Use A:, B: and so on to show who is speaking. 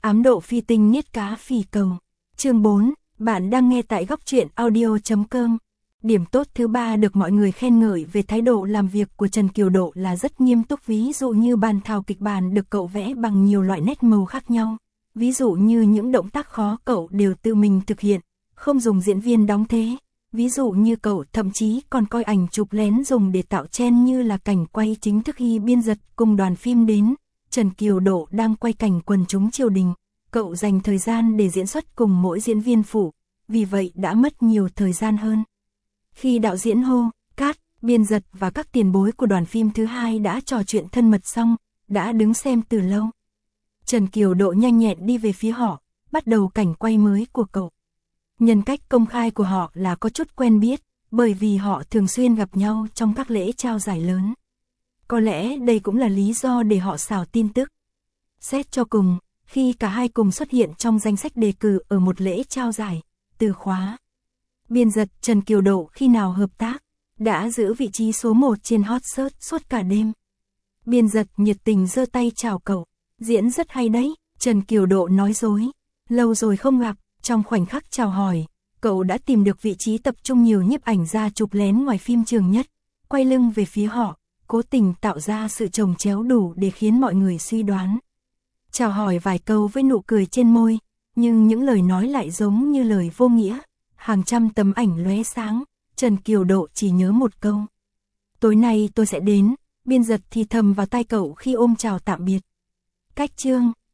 A: Ám độ phi tinh niết cá phì cầu. Chương 4, bạn đang nghe tại góc truyện audio.com. Điểm tốt thứ 3 được mọi người khen ngợi về thái độ làm việc của Trần Kiều Độ là rất nghiêm túc, ví dụ như bàn thảo kịch bản được cậu vẽ bằng nhiều loại nét màu khác nhau. Ví dụ như những động tác khó cậu đều tự mình thực hiện, không dùng diễn viên đóng thế. Ví dụ như cậu thậm chí còn coi ảnh chụp lén dùng để tạo trend như là cảnh quay chính thức khi biên dật cùng đoàn phim đến. Trần Kiều Độ đang quay cảnh quần chúng triều đình, cậu dành thời gian để diễn xuất cùng mỗi diễn viên phụ, vì vậy đã mất nhiều thời gian hơn. Khi đạo diễn hô, cát, biên dật và các tiền bối của đoàn phim thứ hai đã trò chuyện thân mật xong, đã đứng xem từ lâu. Trần Kiều Độ nhanh nhẹn đi về phía họ, bắt đầu cảnh quay mới của cậu. Nhân cách công khai của họ là có chút quen biết, bởi vì họ thường xuyên gặp nhau trong các lễ trao giải lớn. Có lẽ đây cũng là lý do để họ xào tin tức. Xét cho cùng, khi cả hai cùng xuất hiện trong danh sách đề cử ở một lễ trao giải, từ khóa biên dật Trần Kiều Độ khi nào hợp tác, đã giữ vị trí số 1 trên hot search suốt cả đêm. Biên dật nhiệt tình giơ tay chào cậu, diễn rất hay đấy, Trần Kiều Độ nói dối, lâu rồi không gặp. Trong khoảnh khắc chào hỏi, cậu đã tìm được vị trí tập trung nhiều nhiếp ảnh ra chụp lén ngoài phim trường nhất, quay lưng về phía họ, cố tình tạo ra sự chồng chéo đủ để khiến mọi người suy đoán. Chào hỏi vài câu với nụ cười trên môi, nhưng những lời nói lại giống như lời vô nghĩa. Hàng trăm tấm ảnh lóe sáng, Trần Kiều Độ chỉ nhớ một câu. Tối nay tôi sẽ đến, biên dật thì thầm vào tai cậu khi ôm chào tạm biệt. Cách chương